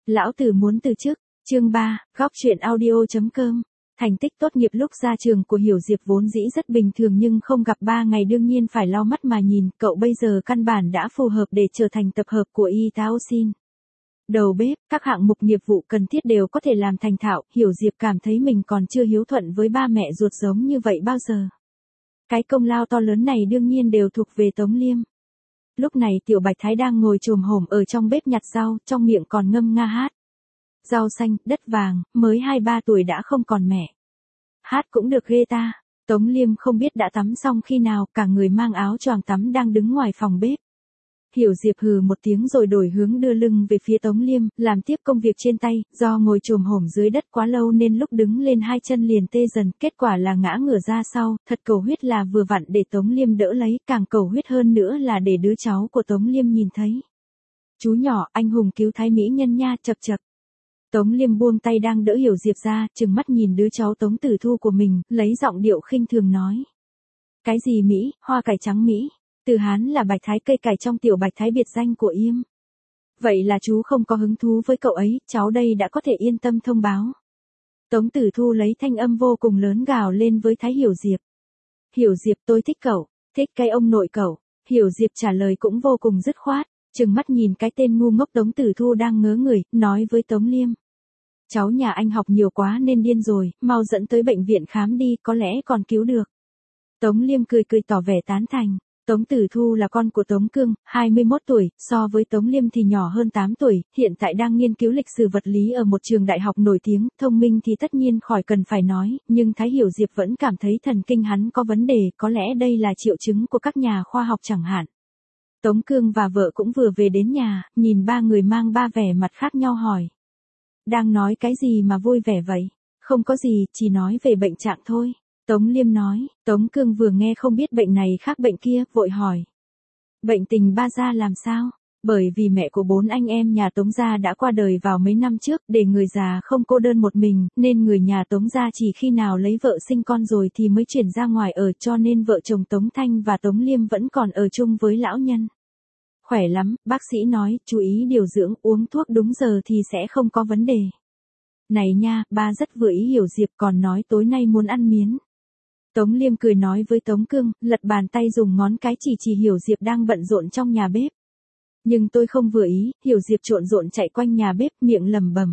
Lão tử muốn từ chức. Chương 3, góc truyện audio.com. Thành tích tốt nghiệp lúc ra trường của Hiểu Diệp vốn dĩ rất bình thường nhưng không gặp 3 ngày đương nhiên phải lau mắt mà nhìn, cậu bây giờ căn bản đã phù hợp để trở thành tập hợp của Y Tao Xin. Đầu bếp, các hạng mục nghiệp vụ cần thiết đều có thể làm thành thạo, Hiểu Diệp cảm thấy mình còn chưa hiếu thuận với ba mẹ ruột giống như vậy bao giờ. Cái công lao to lớn này đương nhiên đều thuộc về Tống Liêm. Lúc này Tiểu Bạch Thái đang ngồi chồm hổm ở trong bếp nhặt rau, trong miệng còn ngâm nga hát. Rau xanh, đất vàng, mới 2-3 tuổi đã không còn mẹ. Hát cũng được ghê ta. Tống Liêm không biết đã tắm xong khi nào, cả người mang áo choàng tắm đang đứng ngoài phòng bếp. Hiểu Diệp hừ một tiếng rồi đổi hướng đưa lưng về phía Tống Liêm, làm tiếp công việc trên tay, do ngồi chồm hổm dưới đất quá lâu nên lúc đứng lên hai chân liền tê dần, kết quả là ngã ngửa ra sau, thật cầu huyết là vừa vặn để Tống Liêm đỡ lấy, càng cầu huyết hơn nữa là để đứa cháu của Tống Liêm nhìn thấy. Chú nhỏ, anh hùng cứu thái mỹ nhân nha, chập chập. Tống Liêm buông tay đang đỡ Hiểu Diệp ra, trừng mắt nhìn đứa cháu Tống Tử Thu của mình, lấy giọng điệu khinh thường nói. Cái gì Mỹ, hoa cải trắng Mỹ? Từ Hán là Bạch Thái, cây cải trong Tiểu Bạch Thái biệt danh của Yêm. Vậy là chú không có hứng thú với cậu ấy, cháu đây đã có thể yên tâm thông báo. Tống Tử Thu lấy thanh âm vô cùng lớn gào lên với Thái Hiểu Diệp. Hiểu Diệp, tôi thích cậu, thích cái ông nội cậu. Hiểu Diệp trả lời cũng vô cùng dứt khoát, trừng mắt nhìn cái tên ngu ngốc Tống Tử Thu đang ngớ người, nói với Tống Liêm. Cháu nhà anh học nhiều quá nên điên rồi, mau dẫn tới bệnh viện khám đi, có lẽ còn cứu được. Tống Liêm cười cười tỏ vẻ tán thành. Tống Tử Thu là con của Tống Cương, 21 tuổi, so với Tống Liêm thì nhỏ hơn 8 tuổi, hiện tại đang nghiên cứu lịch sử vật lý ở một trường đại học nổi tiếng, thông minh thì tất nhiên khỏi cần phải nói, nhưng Thái Hiểu Diệp vẫn cảm thấy thần kinh hắn có vấn đề, có lẽ đây là triệu chứng của các nhà khoa học chẳng hạn. Tống Cương và vợ cũng vừa về đến nhà, nhìn ba người mang ba vẻ mặt khác nhau hỏi. Đang nói cái gì mà vui vẻ vậy? Không có gì, chỉ nói về bệnh trạng thôi. Tống Liêm nói, Tống Cương vừa nghe không biết bệnh này khác bệnh kia, vội hỏi. Bệnh tình ba gia làm sao? Bởi vì mẹ của 4 anh em nhà Tống gia đã qua đời vào mấy năm trước, để người già không cô đơn một mình, nên người nhà Tống gia chỉ khi nào lấy vợ sinh con rồi thì mới chuyển ra ngoài ở, cho nên vợ chồng Tống Thanh và Tống Liêm vẫn còn ở chung với lão nhân. Khỏe lắm, bác sĩ nói, chú ý điều dưỡng, uống thuốc đúng giờ thì sẽ không có vấn đề. Này nha, ba rất vừa ý Hiểu Diệp còn nói tối nay muốn ăn miến. Tống Liêm cười nói với Tống Cương, lật bàn tay dùng ngón cái chỉ Hiểu Diệp đang bận rộn trong nhà bếp. Nhưng tôi không vừa ý, Hiểu Diệp trộn rộn chạy quanh nhà bếp miệng lẩm bẩm.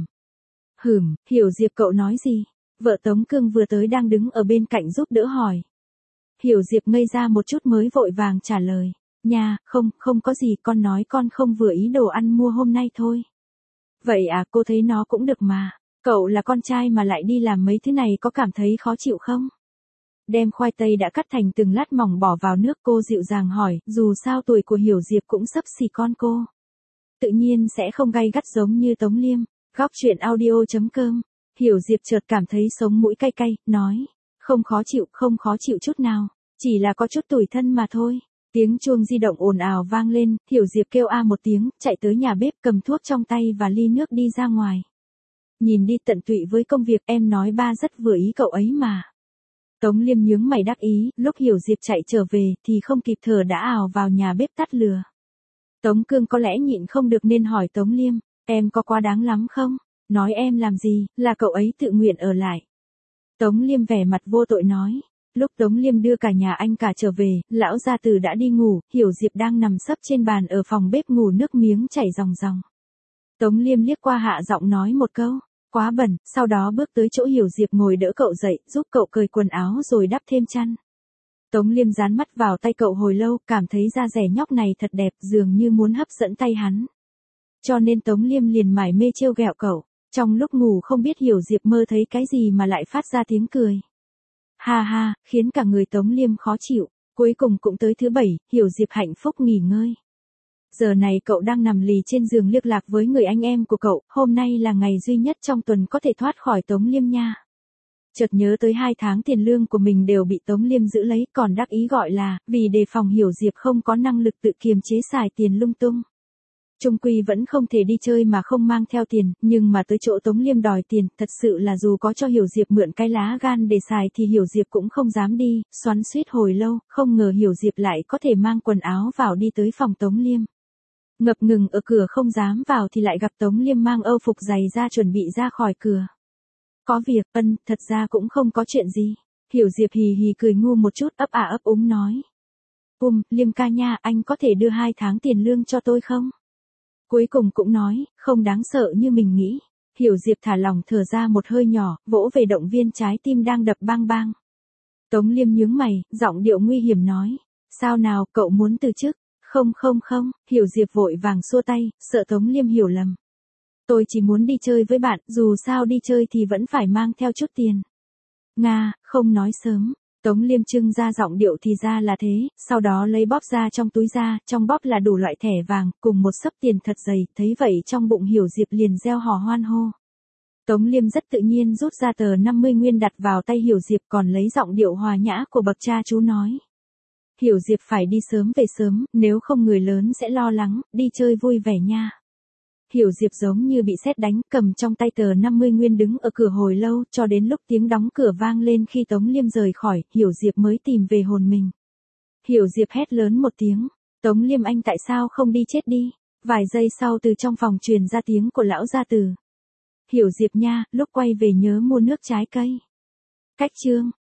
Hiểu Diệp cậu nói gì? Vợ Tống Cương vừa tới đang đứng ở bên cạnh giúp đỡ hỏi. Hiểu Diệp ngây ra một chút mới vội vàng trả lời. Nha, không có gì, con nói con không vừa ý đồ ăn mua hôm nay thôi. Vậy à, cô thấy nó cũng được mà. Cậu là con trai mà lại đi làm mấy thứ này có cảm thấy khó chịu không? Đem khoai tây đã cắt thành từng lát mỏng bỏ vào nước, cô dịu dàng hỏi, dù sao tuổi của Hiểu Diệp cũng xấp xỉ con cô. Tự nhiên sẽ không gay gắt giống như Tống Liêm. Góc truyện audio.com. Hiểu Diệp chợt cảm thấy sống mũi cay cay, nói. Không khó chịu chút nào. Chỉ là có chút tủi thân mà thôi. Tiếng chuông di động ồn ào vang lên, Hiểu Diệp kêu a một tiếng, chạy tới nhà bếp cầm thuốc trong tay và ly nước đi ra ngoài. Nhìn đi tận tụy với công việc, em nói ba rất vừa ý cậu ấy mà. Tống Liêm nhướng mày đắc ý, lúc Hiểu Diệp chạy trở về thì không kịp thở đã ào vào nhà bếp tắt lửa. Tống Cương có lẽ nhịn không được nên hỏi Tống Liêm, em có quá đáng lắm không? Nói em làm gì, là cậu ấy tự nguyện ở lại. Tống Liêm vẻ mặt vô tội nói. Lúc Tống Liêm đưa cả nhà anh cả trở về, lão gia tử đã đi ngủ, Hiểu Diệp đang nằm sấp trên bàn ở phòng bếp ngủ nước miếng chảy ròng ròng. Tống Liêm liếc qua hạ giọng nói một câu, quá bẩn, sau đó bước tới chỗ Hiểu Diệp ngồi đỡ cậu dậy, giúp cậu cởi quần áo rồi đắp thêm chăn. Tống Liêm dán mắt vào tay cậu hồi lâu, cảm thấy da dẻ nhóc này thật đẹp, dường như muốn hấp dẫn tay hắn. Cho nên Tống Liêm liền mải mê trêu ghẹo cậu, trong lúc ngủ không biết Hiểu Diệp mơ thấy cái gì mà lại phát ra tiếng cười. Ha ha, khiến cả người Tống Liêm khó chịu, cuối cùng cũng tới thứ 7, Hiểu Diệp hạnh phúc nghỉ ngơi. Giờ này cậu đang nằm lì trên giường liên lạc với người anh em của cậu, hôm nay là ngày duy nhất trong tuần có thể thoát khỏi Tống Liêm nha. Chợt nhớ tới 2 tháng tiền lương của mình đều bị Tống Liêm giữ lấy, còn đắc ý gọi là, vì đề phòng Hiểu Diệp không có năng lực tự kiềm chế xài tiền lung tung. Chung quy vẫn không thể đi chơi mà không mang theo tiền, nhưng mà tới chỗ Tống Liêm đòi tiền, thật sự là dù có cho Hiểu Diệp mượn cái lá gan để xài thì Hiểu Diệp cũng không dám đi, xoắn xuýt hồi lâu, không ngờ Hiểu Diệp lại có thể mang quần áo vào đi tới phòng Tống Liêm. Ngập ngừng ở cửa không dám vào thì lại gặp Tống Liêm mang âu phục giày ra chuẩn bị ra khỏi cửa. Có việc, thật ra cũng không có chuyện gì. Hiểu Diệp hì hì cười ngu một chút ấp ấp úng nói. Liêm ca nha, anh có thể đưa 2 tháng tiền lương cho tôi không? Cuối cùng cũng nói, không đáng sợ như mình nghĩ. Hiểu Diệp thả lỏng thở ra một hơi nhỏ, vỗ về động viên trái tim đang đập bang bang. Tống Liêm nhướng mày, giọng điệu nguy hiểm nói. Sao nào, cậu muốn từ chức? Không, Hiểu Diệp vội vàng xua tay, sợ Tống Liêm hiểu lầm. Tôi chỉ muốn đi chơi với bạn, dù sao đi chơi thì vẫn phải mang theo chút tiền. Nga, không nói sớm. Tống Liêm trưng ra giọng điệu thì ra là thế, sau đó lấy bóp ra trong túi ra, trong bóp là đủ loại thẻ vàng, cùng một xấp tiền thật dày, thấy vậy trong bụng Hiểu Diệp liền reo hò hoan hô. Tống Liêm rất tự nhiên rút ra tờ 50 nguyên đặt vào tay Hiểu Diệp còn lấy giọng điệu hòa nhã của bậc cha chú nói. Hiểu Diệp phải đi sớm về sớm, nếu không người lớn sẽ lo lắng, đi chơi vui vẻ nha. Hiểu Diệp giống như bị sét đánh, cầm trong tay tờ 50 nguyên đứng ở cửa hồi lâu, cho đến lúc tiếng đóng cửa vang lên khi Tống Liêm rời khỏi, Hiểu Diệp mới tìm về hồn mình. Hiểu Diệp hét lớn một tiếng, Tống Liêm anh tại sao không đi chết đi? Vài giây sau từ trong phòng truyền ra tiếng của lão gia tử. Hiểu Diệp nha, lúc quay về nhớ mua nước trái cây. Cách chương